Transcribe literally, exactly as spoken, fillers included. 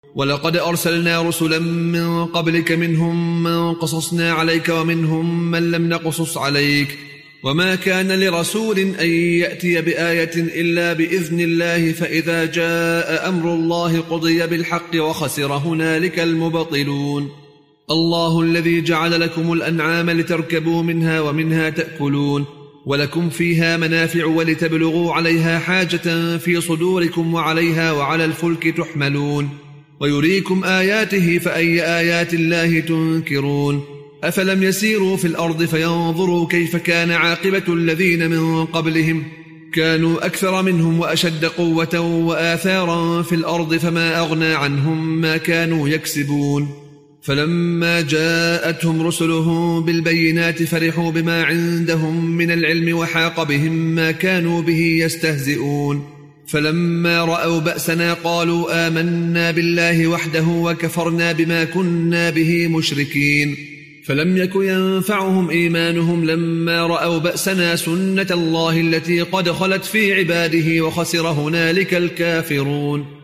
ولقد أرسلنا رسلا من قبلك منهم من قصصنا عليك ومنهم من لم نقصص عليك وما كان لرسول أن يأتي بآية إلا بإذن الله فإذا جاء أمر الله قضي بالحق وخسر هنالك المبطلون. الله الذي جعل لكم الأنعام لتركبوا منها ومنها تأكلون ولكم فيها منافع ولتبلغوا عليها حاجة في صدوركم وعليها وعلى الفلك تحملون ويريكم آياته فأي آيات الله تنكرون. أفلم يسيروا في الأرض فينظروا كيف كان عاقبة الذين من قبلهم كانوا أكثر منهم وأشد قوة وآثارا في الأرض فما أغنى عنهم ما كانوا يكسبون. فلما جاءتهم رسلهم بالبينات فرحوا بما عندهم من العلم وحاق بهم ما كانوا به يستهزئون. فلما رأوا بأسنا قالوا آمنا بالله وحده وكفرنا بما كنا به مشركين. فلم يك ينفعهم إيمانهم لما رأوا بأسنا سنة الله التي قد خلت في عباده وخسر هنالك الكافرون.